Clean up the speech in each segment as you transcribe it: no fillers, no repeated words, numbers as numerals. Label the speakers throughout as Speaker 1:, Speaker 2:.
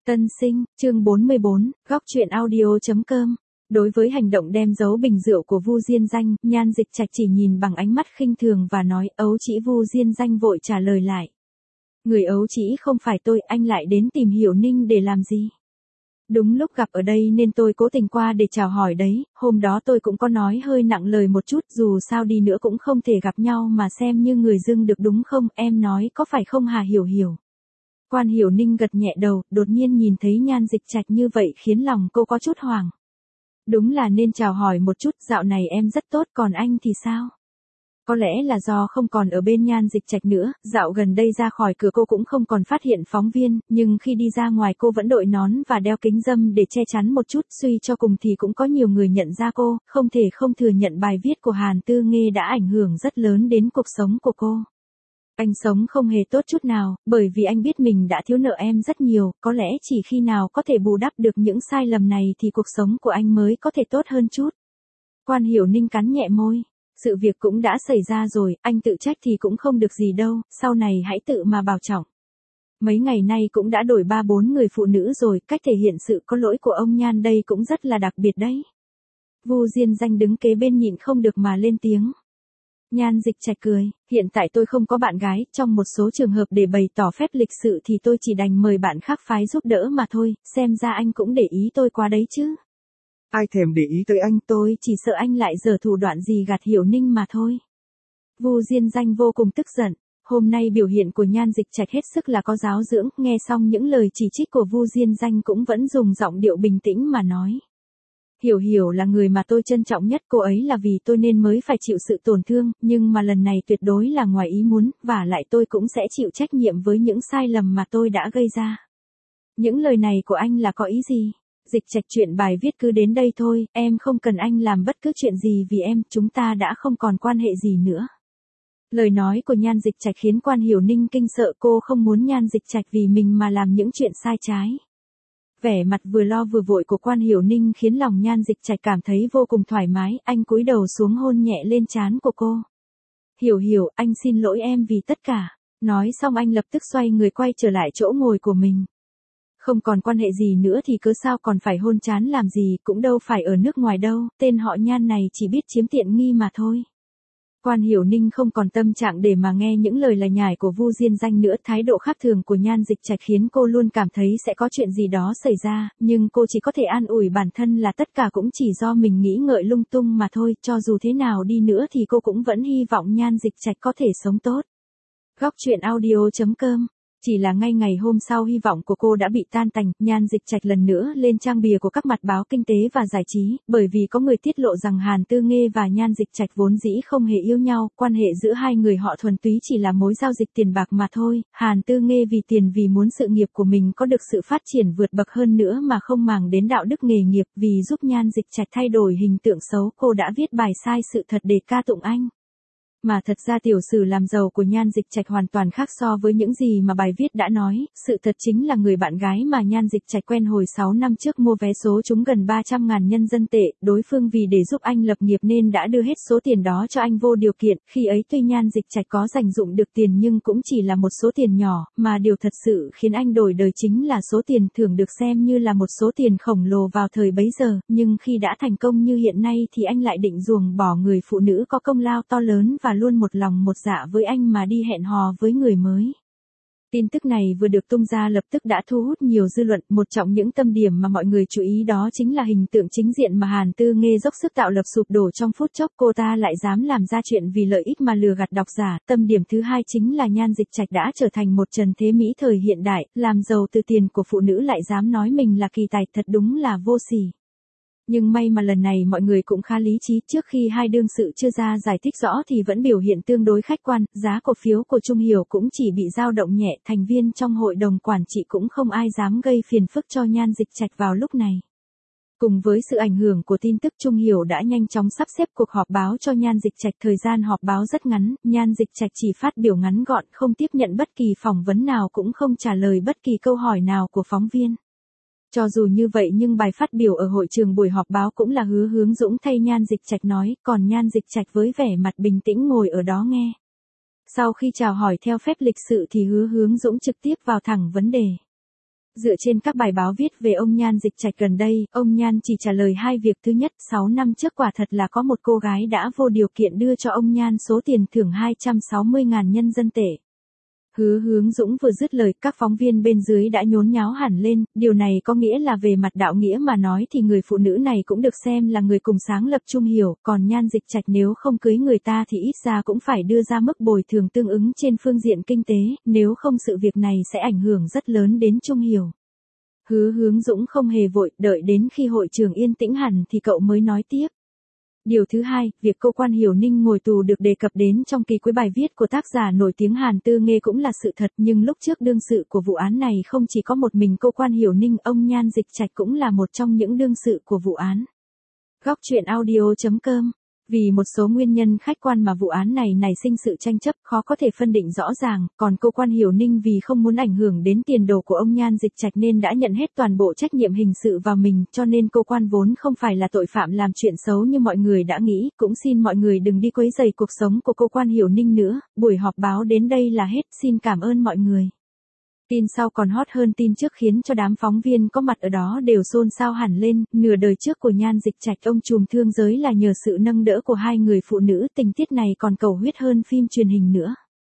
Speaker 1: Tân sinh, chương 44, góc truyện audio.com. Đối với hành động đem giấu bình rượu của Vu Diên Danh, Nhan Dịch Trạch chỉ nhìn bằng ánh mắt khinh thường và nói, ấu chỉ. Vu Diên Danh vội trả lời lại. Người ấu chỉ không phải tôi, anh lại đến tìm Hiểu Ninh để làm gì? Đúng lúc gặp ở đây nên tôi cố tình qua để chào hỏi đấy, hôm đó tôi cũng có nói hơi nặng lời một chút, dù sao đi nữa cũng không thể gặp nhau mà xem như người dưng được đúng không, em nói có phải không hả Hiểu Hiểu? Quan Hiểu Ninh gật nhẹ đầu, đột nhiên nhìn thấy Nhan Dịch Trạch như vậy khiến lòng cô có chút hoảng. Đúng là nên chào hỏi một chút, dạo này em rất tốt, còn anh thì sao? Có lẽ là do không còn ở bên Nhan Dịch Trạch nữa, dạo gần đây ra khỏi cửa cô cũng không còn phát hiện phóng viên, nhưng khi đi ra ngoài cô vẫn đội nón và đeo kính râm để che chắn một chút, suy cho cùng thì cũng có nhiều người nhận ra cô, không thể không thừa nhận bài viết của Hàn Tư Nghê đã ảnh hưởng rất lớn đến cuộc sống của cô. Anh sống không hề tốt chút nào, bởi vì anh biết mình đã thiếu nợ em rất nhiều, có lẽ chỉ khi nào có thể bù đắp được những sai lầm này thì cuộc sống của anh mới có thể tốt hơn chút. Quan Hiểu Ninh cắn nhẹ môi. Sự việc cũng đã xảy ra rồi, anh tự trách thì cũng không được gì đâu, sau này hãy tự mà bảo trọng. Mấy ngày nay cũng đã đổi 3-4 người phụ nữ rồi, cách thể hiện sự có lỗi của ông Nhan đây cũng rất là đặc biệt đấy. Vu Diên Danh đứng kế bên nhịn không được mà lên tiếng. Nhan Dịch Trạch cười, hiện tại tôi không có bạn gái, trong một số trường hợp để bày tỏ phép lịch sự thì tôi chỉ đành mời bạn khác phái giúp đỡ mà thôi, xem ra anh cũng để ý tôi quá đấy chứ.
Speaker 2: Ai thèm để ý tới anh,
Speaker 1: tôi chỉ sợ anh lại giở thủ đoạn gì gạt Hiểu Ninh mà thôi. Vu Diên Danh vô cùng tức giận, hôm nay biểu hiện của Nhan Dịch Trạch hết sức là có giáo dưỡng, nghe xong những lời chỉ trích của Vu Diên Danh cũng vẫn dùng giọng điệu bình tĩnh mà nói. Hiểu Hiểu là người mà tôi trân trọng nhất, cô ấy là vì tôi nên mới phải chịu sự tổn thương, nhưng mà lần này tuyệt đối là ngoài ý muốn, và lại tôi cũng sẽ chịu trách nhiệm với những sai lầm mà tôi đã gây ra. Những lời này của anh là có ý gì? Dịch Trạch, chuyện bài viết cứ đến đây thôi, em không cần anh làm bất cứ chuyện gì vì em, chúng ta đã không còn quan hệ gì nữa. Lời nói của Nhan Dịch Trạch khiến Quan Hiểu Ninh kinh sợ, cô không muốn Nhan Dịch Trạch vì mình mà làm những chuyện sai trái. Vẻ mặt vừa lo vừa vội của Quan Hiểu Ninh khiến lòng Nhan Dịch Trạch cảm thấy vô cùng thoải mái, anh cúi đầu xuống hôn nhẹ lên trán của cô. Hiểu Hiểu, anh xin lỗi em vì tất cả. Nói xong anh lập tức xoay người quay trở lại chỗ ngồi của mình. Không còn quan hệ gì nữa thì cớ sao còn phải hôn trán làm gì, cũng đâu phải ở nước ngoài đâu, tên họ Nhan này chỉ biết chiếm tiện nghi mà thôi. Quan Hiểu Ninh không còn tâm trạng để mà nghe những lời lải nhải của Vu Diên Danh nữa, thái độ khác thường của Nhan Dịch Trạch khiến cô luôn cảm thấy sẽ có chuyện gì đó xảy ra, nhưng cô chỉ có thể an ủi bản thân là tất cả cũng chỉ do mình nghĩ ngợi lung tung mà thôi, cho dù thế nào đi nữa thì cô cũng vẫn hy vọng Nhan Dịch Trạch có thể sống tốt. Góc truyện audio.com. Chỉ là ngay ngày hôm sau hy vọng của cô đã bị tan tành, Nhan Dịch Trạch lần nữa lên trang bìa của các mặt báo kinh tế và giải trí, bởi vì có người tiết lộ rằng Hàn Tư Nghê và Nhan Dịch Trạch vốn dĩ không hề yêu nhau, quan hệ giữa hai người họ thuần túy chỉ là mối giao dịch tiền bạc mà thôi, Hàn Tư Nghê vì tiền, vì muốn sự nghiệp của mình có được sự phát triển vượt bậc hơn nữa mà không màng đến đạo đức nghề nghiệp, vì giúp Nhan Dịch Trạch thay đổi hình tượng xấu, cô đã viết bài sai sự thật để ca tụng anh. Mà thật ra tiểu sử làm giàu của Nhan Dịch Trạch hoàn toàn khác so với những gì mà bài viết đã nói, sự thật chính là người bạn gái mà Nhan Dịch Trạch quen hồi 6 năm trước mua vé số trúng gần 300.000 nhân dân tệ, đối phương vì để giúp anh lập nghiệp nên đã đưa hết số tiền đó cho anh vô điều kiện, khi ấy tuy Nhan Dịch Trạch có dành dụm được tiền nhưng cũng chỉ là một số tiền nhỏ, mà điều thật sự khiến anh đổi đời chính là số tiền thưởng được xem như là một số tiền khổng lồ vào thời bấy giờ, nhưng khi đã thành công như hiện nay thì anh lại định ruồng bỏ người phụ nữ có công lao to lớn và luôn một lòng một dạ với anh mà đi hẹn hò với người mới. Tin tức này vừa được tung ra lập tức đã thu hút nhiều dư luận, một trong những tâm điểm mà mọi người chú ý đó chính là hình tượng chính diện mà Hàn Tư Nghê dốc sức tạo lập sụp đổ trong phút chốc, cô ta lại dám làm ra chuyện vì lợi ích mà lừa gạt độc giả. Tâm điểm thứ hai chính là Nhan Dịch Trạch đã trở thành một Trần Thế Mỹ thời hiện đại, làm giàu từ tiền của phụ nữ lại dám nói mình là kỳ tài, thật đúng là vô sỉ. Nhưng may mà lần này mọi người cũng khá lý trí, trước khi hai đương sự chưa ra giải thích rõ thì vẫn biểu hiện tương đối khách quan, giá cổ phiếu của Trung Hiểu cũng chỉ bị dao động nhẹ, thành viên trong hội đồng quản trị cũng không ai dám gây phiền phức cho Nhan Dịch Trạch vào lúc này. Cùng với sự ảnh hưởng của tin tức, Trung Hiểu đã nhanh chóng sắp xếp cuộc họp báo cho Nhan Dịch Trạch, thời gian họp báo rất ngắn, Nhan Dịch Trạch chỉ phát biểu ngắn gọn, không tiếp nhận bất kỳ phỏng vấn nào cũng không trả lời bất kỳ câu hỏi nào của phóng viên. Cho dù như vậy nhưng bài phát biểu ở hội trường buổi họp báo cũng là Hứa Hướng Dũng thay Nhan Dịch Trạch nói, còn Nhan Dịch Trạch với vẻ mặt bình tĩnh ngồi ở đó nghe. Sau khi chào hỏi theo phép lịch sự thì Hứa Hướng Dũng trực tiếp vào thẳng vấn đề. Dựa trên các bài báo viết về ông Nhan Dịch Trạch gần đây, ông Nhan chỉ trả lời hai việc. Thứ nhất, 6 năm trước quả thật là có một cô gái đã vô điều kiện đưa cho ông Nhan số tiền thưởng 260.000 nhân dân tệ. Hứa Hướng Dũng vừa dứt lời, các phóng viên bên dưới đã nhốn nháo hẳn lên, điều này có nghĩa là về mặt đạo nghĩa mà nói thì người phụ nữ này cũng được xem là người cùng sáng lập Trung Hiểu, còn Nhan Dịch Trạch nếu không cưới người ta thì ít ra cũng phải đưa ra mức bồi thường tương ứng trên phương diện kinh tế, nếu không sự việc này sẽ ảnh hưởng rất lớn đến Trung Hiểu. Hứa Hướng Dũng không hề vội, đợi đến khi hội trường yên tĩnh hẳn thì cậu mới nói tiếp. Điều thứ hai, việc cô Quan Hiểu Ninh ngồi tù được đề cập đến trong kỳ cuối bài viết của tác giả nổi tiếng Hàn Tư Nghê cũng là sự thật, nhưng lúc trước đương sự của vụ án này không chỉ có một mình cô Quan Hiểu Ninh, ông Nhan Dịch Trạch cũng là một trong những đương sự của vụ án. Góc truyện audio.com. Vì một số nguyên nhân khách quan mà vụ án này nảy sinh sự tranh chấp khó có thể phân định rõ ràng, còn cô Quan Hiểu Ninh vì không muốn ảnh hưởng đến tiền đồ của ông Nhan Dịch Trạch nên đã nhận hết toàn bộ trách nhiệm hình sự vào mình, cho nên cô Quan vốn không phải là tội phạm làm chuyện xấu như mọi người đã nghĩ, cũng xin mọi người đừng đi quấy rầy cuộc sống của cô Quan Hiểu Ninh nữa. Buổi họp báo đến đây là hết, xin cảm ơn mọi người. Tin sau còn hot hơn tin trước khiến cho đám phóng viên có mặt ở đó đều xôn xao hẳn lên, nửa đời trước của Nhan Dịch Trạch ông trùm thương giới là nhờ sự nâng đỡ của hai người phụ nữ, tình tiết này còn cầu huyết hơn phim truyền hình nữa.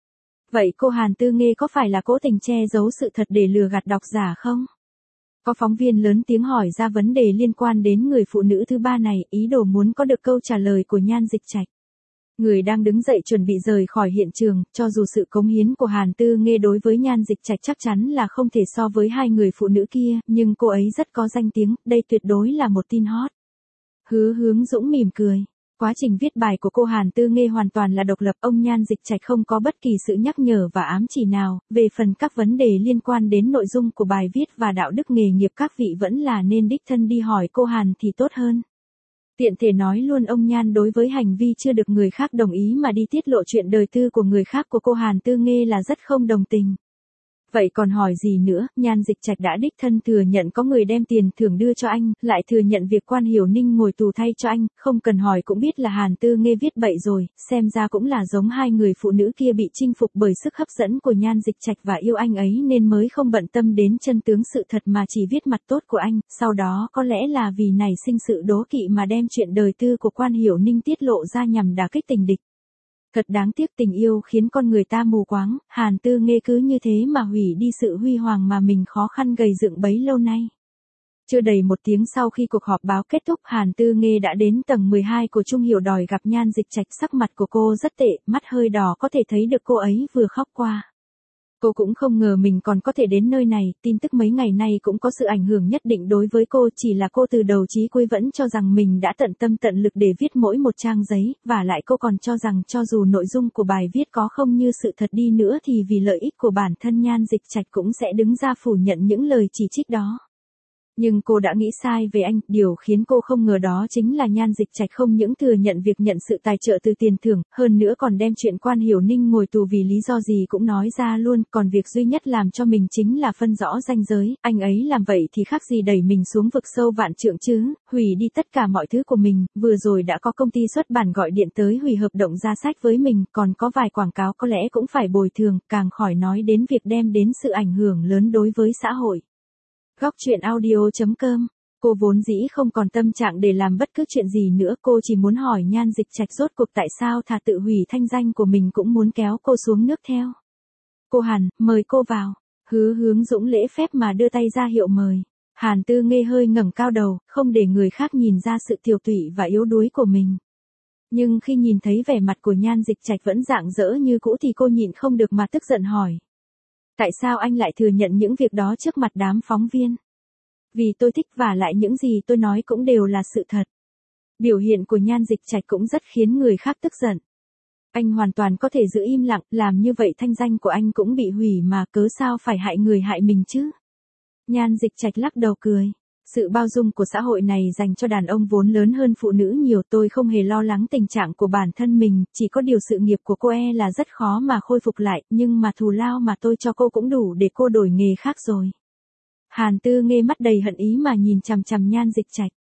Speaker 1: Vậy cô Hàn Tư Nghê có phải là cố tình che giấu sự thật để lừa gạt độc giả không? Có phóng viên lớn tiếng hỏi ra vấn đề liên quan đến người phụ nữ thứ ba này, ý đồ muốn có được câu trả lời của Nhan Dịch Trạch. Người đang đứng dậy chuẩn bị rời khỏi hiện trường, cho dù sự cống hiến của Hàn Tư Nghê đối với Nhan Dịch Trạch chắc chắn là không thể so với hai người phụ nữ kia, nhưng cô ấy rất có danh tiếng, đây tuyệt đối là một tin hot. Hứa Hướng Dũng mỉm cười. Quá trình viết bài của cô Hàn Tư Nghê hoàn toàn là độc lập, ông Nhan Dịch Trạch không có bất kỳ sự nhắc nhở và ám chỉ nào, về phần các vấn đề liên quan đến nội dung của bài viết và đạo đức nghề nghiệp các vị vẫn là nên đích thân đi hỏi cô Hàn thì tốt hơn. Tiện thể nói luôn ông Nhan đối với hành vi chưa được người khác đồng ý mà đi tiết lộ chuyện đời tư của người khác của cô Hàn Tư Nghê là rất không đồng tình. Vậy còn hỏi gì nữa, Nhan Dịch Trạch đã đích thân thừa nhận có người đem tiền thưởng đưa cho anh, lại thừa nhận việc Quan Hiểu Ninh ngồi tù thay cho anh, không cần hỏi cũng biết là Hàn Tư Nghê viết bậy rồi, xem ra cũng là giống hai người phụ nữ kia bị chinh phục bởi sức hấp dẫn của Nhan Dịch Trạch và yêu anh ấy nên mới không bận tâm đến chân tướng sự thật mà chỉ viết mặt tốt của anh, sau đó có lẽ là vì nảy sinh sự đố kỵ mà đem chuyện đời tư của Quan Hiểu Ninh tiết lộ ra nhằm đả kích tình địch. Thật đáng tiếc, tình yêu khiến con người ta mù quáng, Hàn Tư Nghê cứ như thế mà hủy đi sự huy hoàng mà mình khó khăn gầy dựng bấy lâu nay. Chưa đầy một tiếng sau khi cuộc họp báo kết thúc, Hàn Tư Nghê đã đến tầng 12 của Trung Hiểu đòi gặp Nhan Dịch Trạch, sắc mặt của cô rất tệ, mắt hơi đỏ có thể thấy được cô ấy vừa khóc qua. Cô cũng không ngờ mình còn có thể đến nơi này, tin tức mấy ngày nay cũng có sự ảnh hưởng nhất định đối với cô, chỉ là cô từ đầu chí cuối vẫn cho rằng mình đã tận tâm tận lực để viết mỗi một trang giấy, và lại cô còn cho rằng cho dù nội dung của bài viết có không như sự thật đi nữa thì vì lợi ích của bản thân Nhan Dịch Trạch cũng sẽ đứng ra phủ nhận những lời chỉ trích đó. Nhưng cô đã nghĩ sai về anh, điều khiến cô không ngờ đó chính là Nhan Dịch Trạch không những thừa nhận việc nhận sự tài trợ từ tiền thưởng, hơn nữa còn đem chuyện Quan Hiểu Ninh ngồi tù vì lý do gì cũng nói ra luôn, còn việc duy nhất làm cho mình chính là phân rõ ranh giới, anh ấy làm vậy thì khác gì đẩy mình xuống vực sâu vạn trượng chứ, hủy đi tất cả mọi thứ của mình, vừa rồi đã có công ty xuất bản gọi điện tới hủy hợp đồng ra sách với mình, còn có vài quảng cáo có lẽ cũng phải bồi thường, càng khỏi nói đến việc đem đến sự ảnh hưởng lớn đối với xã hội. Góc truyện audio.com. Cô vốn dĩ không còn tâm trạng để làm bất cứ chuyện gì nữa, cô chỉ muốn hỏi Nhan Dịch Trạch rốt cuộc tại sao thà tự hủy thanh danh của mình cũng muốn kéo cô xuống nước theo. Cô Hàn, mời cô vào. Hứa Hướng Dũng lễ phép mà đưa tay ra hiệu mời. Hàn Tư Nghê hơi ngẩng cao đầu, không để người khác nhìn ra sự tiều tụy và yếu đuối của mình. Nhưng khi nhìn thấy vẻ mặt của Nhan Dịch Trạch vẫn rạng rỡ như cũ thì cô nhịn không được mà tức giận hỏi. Tại sao anh lại thừa nhận những việc đó trước mặt đám phóng viên? Vì tôi thích, và lại những gì tôi nói cũng đều là sự thật. Biểu hiện của Nhan Dịch Trạch cũng rất khiến người khác tức giận. Anh hoàn toàn có thể giữ im lặng, làm như vậy thanh danh của anh cũng bị hủy mà, cớ sao phải hại người hại mình chứ? Nhan Dịch Trạch lắc đầu cười. Sự bao dung của xã hội này dành cho đàn ông vốn lớn hơn phụ nữ nhiều, tôi không hề lo lắng tình trạng của bản thân mình, chỉ có điều sự nghiệp của cô là rất khó mà khôi phục lại, nhưng mà thù lao mà tôi cho cô cũng đủ để cô đổi nghề khác rồi. Hàn Tư Nghê mắt đầy hận ý mà nhìn chằm chằm Nhan Dịch Trạch.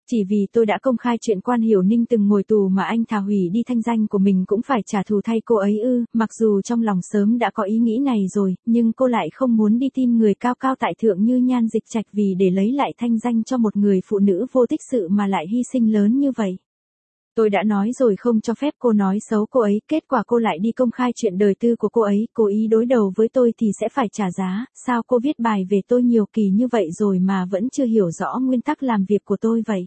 Speaker 1: Chỉ vì tôi đã công khai chuyện Quan Hiểu Ninh từng ngồi tù mà anh thà hủy đi thanh danh của mình cũng phải trả thù thay cô ấy ư? Mặc dù trong lòng sớm đã có ý nghĩ này rồi, nhưng cô lại không muốn đi tìm người cao cao tại thượng như Nhan Dịch Trạch vì để lấy lại thanh danh cho một người phụ nữ vô tích sự mà lại hy sinh lớn như vậy. Tôi đã nói rồi không cho phép cô nói xấu cô ấy, kết quả cô lại đi công khai chuyện đời tư của cô ấy, cố ý đối đầu với tôi thì sẽ phải trả giá, sao cô viết bài về tôi nhiều kỳ như vậy rồi mà vẫn chưa hiểu rõ nguyên tắc làm việc của tôi vậy?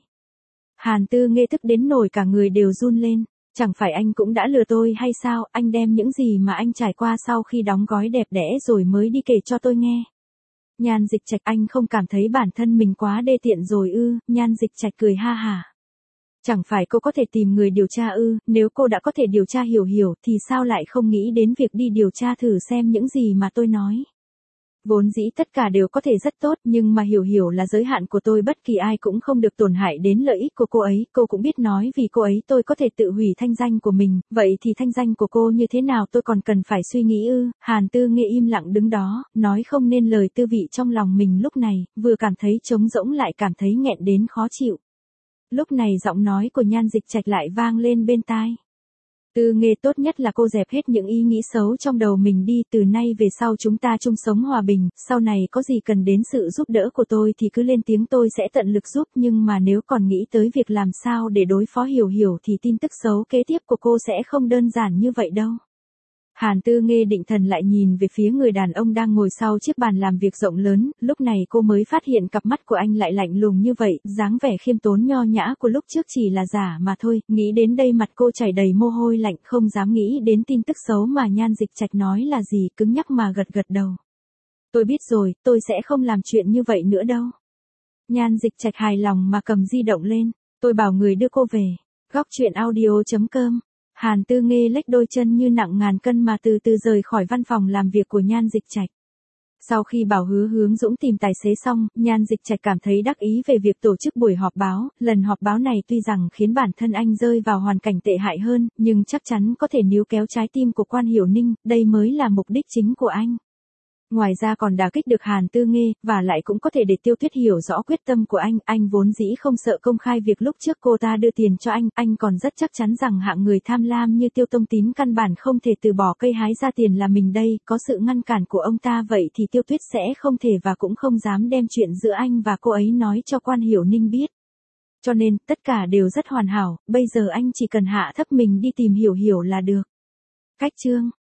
Speaker 1: Hàn Tư Nghê tức đến nổi cả người đều run lên, chẳng phải anh cũng đã lừa tôi hay sao, anh đem những gì mà anh trải qua sau khi đóng gói đẹp đẽ rồi mới đi kể cho tôi nghe. Nhan Dịch Trạch, anh không cảm thấy bản thân mình quá đê tiện rồi ư? Nhan Dịch Trạch cười ha hả. Chẳng phải cô có thể tìm người điều tra ư? Nếu cô đã có thể điều tra hiểu thì sao lại không nghĩ đến việc đi điều tra thử xem những gì mà tôi nói? Vốn dĩ tất cả đều có thể rất tốt nhưng mà hiểu là giới hạn của tôi, bất kỳ ai cũng không được tổn hại đến lợi ích của cô ấy. Cô cũng biết nói vì cô ấy tôi có thể tự hủy thanh danh của mình, vậy thì thanh danh của cô như thế nào tôi còn cần phải suy nghĩ ư? Hàn Tư Nghê im lặng đứng đó, nói không nên lời tư vị trong lòng mình lúc này, vừa cảm thấy trống rỗng lại cảm thấy nghẹn đến khó chịu. Lúc này giọng nói của Nhan Dịch Trạch lại vang lên bên tai. Tư Nghê, tốt nhất là cô dẹp hết những ý nghĩ xấu trong đầu mình đi, từ nay về sau chúng ta chung sống hòa bình, sau này có gì cần đến sự giúp đỡ của tôi thì cứ lên tiếng, tôi sẽ tận lực giúp, nhưng mà nếu còn nghĩ tới việc làm sao để đối phó Hiểu thì tin tức xấu kế tiếp của cô sẽ không đơn giản như vậy đâu. Hàn Tư Nghê định thần lại nhìn về phía người đàn ông đang ngồi sau chiếc bàn làm việc rộng lớn, lúc này cô mới phát hiện cặp mắt của anh lại lạnh lùng như vậy, dáng vẻ khiêm tốn nho nhã của lúc trước chỉ là giả mà thôi, nghĩ đến đây mặt cô chảy đầy mồ hôi lạnh, không dám nghĩ đến tin tức xấu mà Nhan Dịch Trạch nói là gì, cứng nhắc mà gật đầu. Tôi biết rồi, tôi sẽ không làm chuyện như vậy nữa đâu. Nhan Dịch Trạch hài lòng mà cầm di động lên, tôi bảo người đưa cô về. Góc truyện audio.com. Hàn Tư Nghê lách đôi chân như nặng ngàn cân mà từ từ rời khỏi văn phòng làm việc của Nhan Dịch Trạch. Sau khi bảo Hứa Hướng Dũng tìm tài xế xong, Nhan Dịch Trạch cảm thấy đắc ý về việc tổ chức buổi họp báo. Lần họp báo này tuy rằng khiến bản thân anh rơi vào hoàn cảnh tệ hại hơn, nhưng chắc chắn có thể níu kéo trái tim của Quan Hiểu Ninh, đây mới là mục đích chính của anh. Ngoài ra còn đả kích được Hàn Tư Nghê, và lại cũng có thể để Tiêu Tuyết hiểu rõ quyết tâm của anh vốn dĩ không sợ công khai việc lúc trước cô ta đưa tiền cho anh còn rất chắc chắn rằng hạng người tham lam như Tiêu Tông Tín căn bản không thể từ bỏ cây hái ra tiền là mình đây, có sự ngăn cản của ông ta vậy thì Tiêu Tuyết sẽ không thể và cũng không dám đem chuyện giữa anh và cô ấy nói cho Quan Hiểu Ninh biết. Cho nên, tất cả đều rất hoàn hảo, bây giờ anh chỉ cần hạ thấp mình đi tìm Hiểu là được. Cách chương